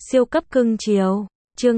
Siêu cấp cưng chiều. Chương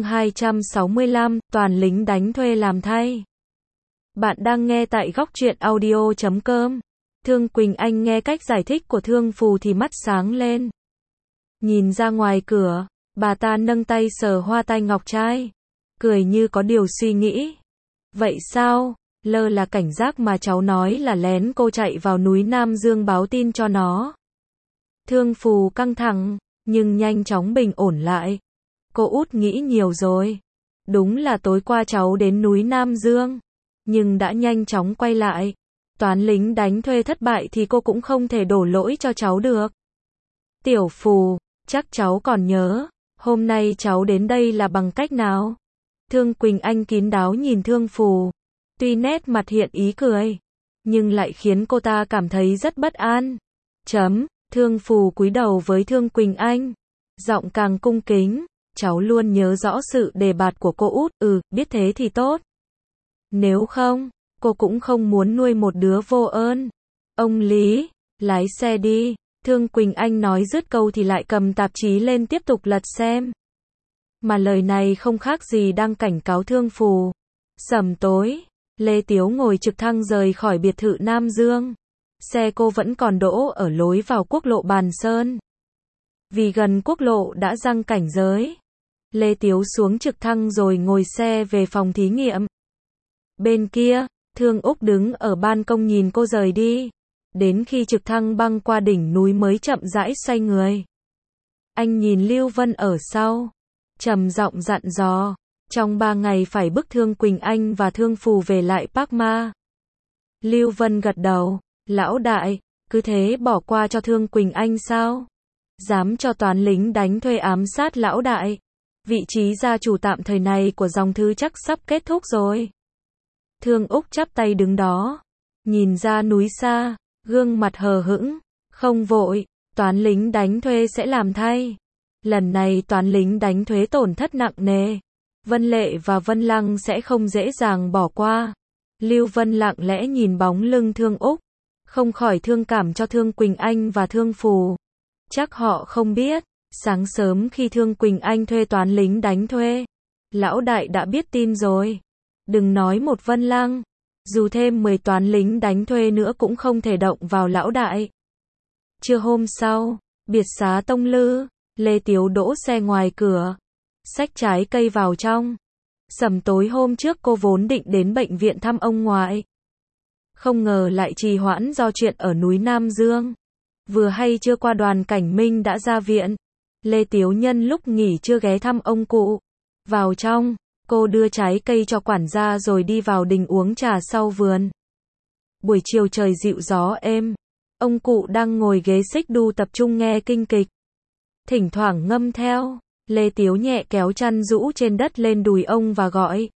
265, toàn lính đánh thuê làm thay. Bạn đang nghe tại góc truyện audio.com. Thương Quỳnh Anh nghe cách giải thích của Thương Phù thì mắt sáng lên. Nhìn ra ngoài cửa, bà ta nâng tay sờ hoa tai ngọc trai, cười như có điều suy nghĩ. Vậy sao? Lơ là cảnh giác mà cháu nói là lén cô chạy vào núi Nam Dương báo tin cho nó. Thương Phù căng thẳng, nhưng nhanh chóng bình ổn lại. Cô út nghĩ nhiều rồi. Đúng là tối qua cháu đến núi Nam Dương, nhưng đã nhanh chóng quay lại. Toán lính đánh thuê thất bại thì cô cũng không thể đổ lỗi cho cháu được. Tiểu Phù, chắc cháu còn nhớ, hôm nay cháu đến đây là bằng cách nào? Thương Quỳnh Anh kín đáo nhìn Thương Phù. Tuy nét mặt hiện ý cười, nhưng lại khiến cô ta cảm thấy rất bất an. Thương Phù cúi đầu với Thương Quỳnh Anh, giọng càng cung kính. Cháu luôn nhớ rõ sự đề bạt của cô út, biết thế thì tốt. Nếu không, cô cũng không muốn nuôi một đứa vô ơn. Ông Lý, lái xe đi. Thương Quỳnh Anh nói dứt câu thì lại cầm tạp chí lên tiếp tục lật xem. Mà lời này không khác gì đang cảnh cáo Thương Phù. Sẩm tối, Lê Tiếu ngồi trực thăng rời khỏi biệt thự Nam Dương. Xe cô vẫn còn đỗ ở lối vào quốc lộ Bàn Sơn. Vì gần quốc lộ đã giăng cảnh giới, Lê Tiếu xuống trực thăng rồi ngồi xe về phòng thí nghiệm. Bên kia, Thương Úc đứng ở ban công nhìn cô rời đi. Đến khi trực thăng băng qua đỉnh núi mới chậm rãi xoay người. Anh nhìn Lưu Vân ở sau, trầm giọng dặn dò, trong 3 ngày phải bức Thương Quỳnh Anh và Thương Phù về lại Park Ma. Lưu Vân gật đầu, lão đại, cứ thế bỏ qua cho Thương Quỳnh Anh sao? Dám cho toán lính đánh thuê ám sát lão đại. Vị trí gia chủ tạm thời này của dòng Thư chắc sắp kết thúc rồi. Thương Úc chắp tay đứng đó, nhìn ra núi xa, gương mặt hờ hững, không vội, toán lính đánh thuê sẽ làm thay. Lần này toán lính đánh thuê tổn thất nặng nề. Vân Lệ và Vân Lăng sẽ không dễ dàng bỏ qua. Lưu Vân lặng lẽ nhìn bóng lưng Thương Úc, không khỏi thương cảm cho Thương Quỳnh Anh và Thương Phù. Chắc họ không biết, sáng sớm khi Thương Quỳnh Anh thuê toán lính đánh thuê, lão đại đã biết tin rồi. Đừng nói một Vân Lăng, dù thêm 10 toán lính đánh thuê nữa cũng không thể động vào lão đại. Trưa hôm sau, biệt xá Tông Lư, Lê Tiếu đỗ xe ngoài cửa, xách trái cây vào trong. Sẩm tối hôm trước cô vốn định đến bệnh viện thăm ông ngoại, không ngờ lại trì hoãn do chuyện ở núi Nam Dương. Vừa hay chưa qua Đoàn Cảnh Minh đã ra viện, Lê Tiếu nhân lúc nghỉ trưa ghé thăm ông cụ. Vào trong, cô đưa trái cây cho quản gia rồi đi vào đình uống trà sau vườn. Buổi chiều trời dịu gió êm, ông cụ đang ngồi ghế xích đu tập trung nghe kinh kịch. Thỉnh thoảng ngâm theo, Lê Tiếu nhẹ kéo chăn rũ trên đất lên đùi ông và gọi.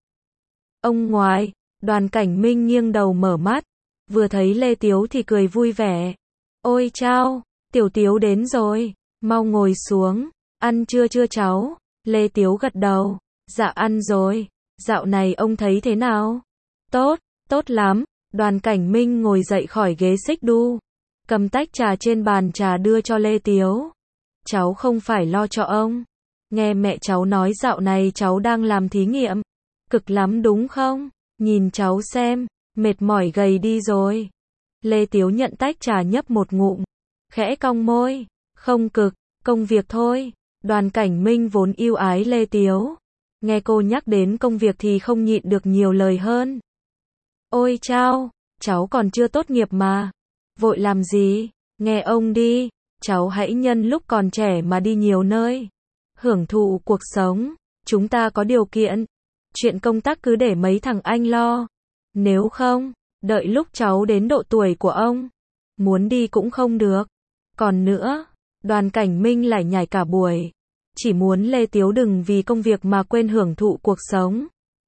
Ông ngoại. Đoàn Cảnh Minh nghiêng đầu mở mắt, vừa thấy Lê Tiếu thì cười vui vẻ. Ôi chao, Tiểu Tiếu đến rồi, mau ngồi xuống, ăn chưa cháu? Lê Tiếu gật đầu, dạ ăn rồi, dạo này ông thấy thế nào? Tốt lắm. Đoàn Cảnh Minh ngồi dậy khỏi ghế xích đu, cầm tách trà trên bàn trà đưa cho Lê Tiếu. Cháu không phải lo cho ông, nghe mẹ cháu nói dạo này cháu đang làm thí nghiệm, cực lắm đúng không? Nhìn cháu xem, mệt mỏi gầy đi rồi. Lê Tiếu nhận tách trà nhấp một ngụm, khẽ cong môi, không cực, công việc thôi. Đoàn Cảnh Minh vốn yêu ái Lê Tiếu, nghe cô nhắc đến công việc thì không nhịn được nhiều lời hơn. Ôi chao, cháu còn chưa tốt nghiệp mà, vội làm gì, nghe ông đi, cháu hãy nhân lúc còn trẻ mà đi nhiều nơi, hưởng thụ cuộc sống, chúng ta có điều kiện, chuyện công tác cứ để mấy thằng anh lo, nếu không, đợi lúc cháu đến độ tuổi của ông, muốn đi cũng không được. Còn nữa, Đoàn Cảnh Minh lải nhải cả buổi, chỉ muốn Lê Tiếu đừng vì công việc mà quên hưởng thụ cuộc sống.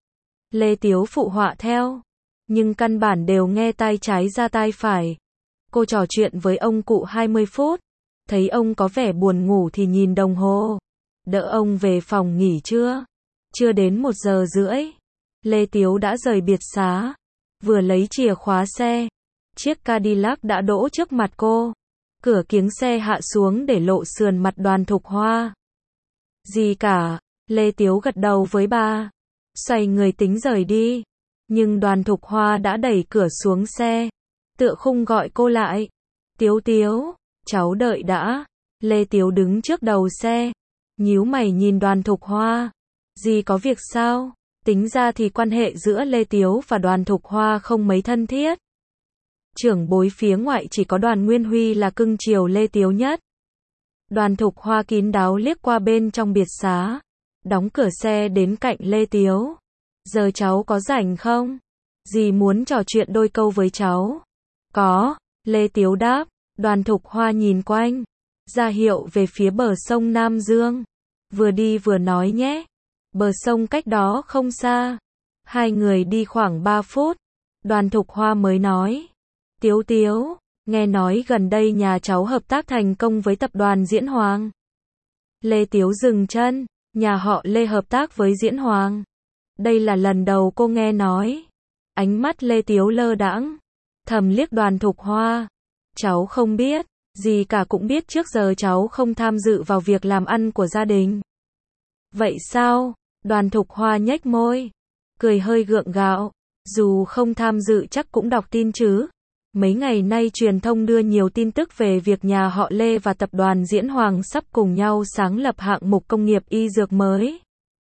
Lê Tiếu phụ họa theo, nhưng căn bản đều nghe tai trái ra tai phải. Cô trò chuyện với ông cụ 20 phút, thấy ông có vẻ buồn ngủ thì nhìn đồng hồ, đỡ ông về phòng nghỉ trưa. Chưa đến 1 giờ rưỡi, Lê Tiếu đã rời biệt xá, vừa lấy chìa khóa xe, chiếc Cadillac đã đỗ trước mặt cô. Cửa kiếng xe hạ xuống để lộ sườn mặt Đoàn Thục Hoa. Gì cả, Lê Tiếu gật đầu với bà. Xoay người tính rời đi. Nhưng Đoàn Thục Hoa đã đẩy cửa xuống xe. Tựa khung gọi cô lại. Tiếu Tiếu, cháu đợi đã. Lê Tiếu đứng trước đầu xe. Nhíu mày nhìn Đoàn Thục Hoa. Dì có việc sao? Tính ra thì quan hệ giữa Lê Tiếu và Đoàn Thục Hoa không mấy thân thiết. Trưởng bối phía ngoại chỉ có Đoàn Nguyên Huy là cưng chiều Lê Tiếu nhất. Đoàn Thục Hoa kín đáo liếc qua bên trong biệt xá. Đóng cửa xe đến cạnh Lê Tiếu. Giờ cháu có rảnh không? Dì muốn trò chuyện đôi câu với cháu. Có, Lê Tiếu đáp. Đoàn Thục Hoa nhìn quanh. Ra hiệu về phía bờ sông Nam Dương. Vừa đi vừa nói nhé. Bờ sông cách đó không xa. Hai người đi khoảng 3 phút. Đoàn Thục Hoa mới nói. Tiếu Tiếu, nghe nói gần đây nhà cháu hợp tác thành công với tập đoàn Diễn Hoàng. Lê Tiếu dừng chân. Nhà họ Lê hợp tác với Diễn Hoàng. Đây là lần đầu cô nghe nói. Ánh mắt Lê Tiếu lơ đãng. Thầm liếc Đoàn Thục Hoa. Cháu không biết. Gì cả cũng biết trước giờ cháu không tham dự vào việc làm ăn của gia đình. Vậy sao? Đoàn Thục Hoa nhếch môi. Cười hơi gượng gạo. Dù không tham dự chắc cũng đọc tin chứ. Mấy ngày nay truyền thông đưa nhiều tin tức về việc nhà họ Lê và tập đoàn Diễn Hoàng sắp cùng nhau sáng lập hạng mục công nghiệp y dược mới.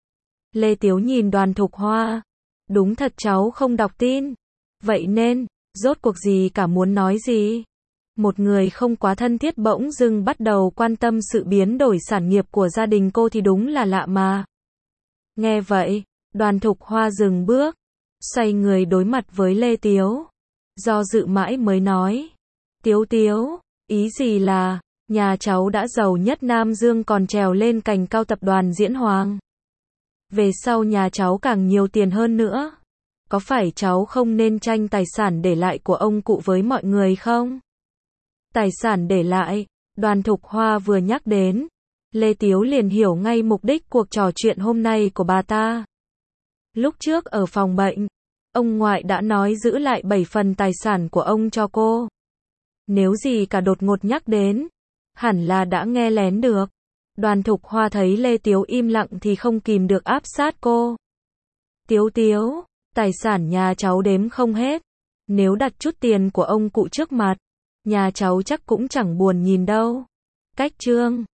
Lê Tiếu nhìn Đoàn Thục Hoa. Đúng thật cháu không đọc tin. Vậy nên, rốt cuộc gì cả muốn nói gì? Một người không quá thân thiết bỗng dưng bắt đầu quan tâm sự biến đổi sản nghiệp của gia đình cô thì đúng là lạ mà. Nghe vậy, Đoàn Thục Hoa dừng bước, xoay người đối mặt với Lê Tiếu. Do dự mãi mới nói. Tiếu Tiếu, ý gì là, nhà cháu đã giàu nhất Nam Dương còn trèo lên cành cao tập đoàn Diễn Hoàng. Về sau nhà cháu càng nhiều tiền hơn nữa. Có phải cháu không nên tranh tài sản để lại của ông cụ với mọi người không? Tài sản để lại, Đoàn Thục Hoa vừa nhắc đến. Lê Tiếu liền hiểu ngay mục đích cuộc trò chuyện hôm nay của bà ta. Lúc trước ở phòng bệnh, ông ngoại đã nói giữ lại 7 phần tài sản của ông cho cô. Nếu gì cả đột ngột nhắc đến, hẳn là đã nghe lén được. Đoàn Thục Hoa thấy Lê Tiếu im lặng thì không kìm được áp sát cô. Tiếu Tiếu, tài sản nhà cháu đếm không hết. Nếu đặt chút tiền của ông cụ trước mặt, nhà cháu chắc cũng chẳng buồn nhìn đâu. Cách chương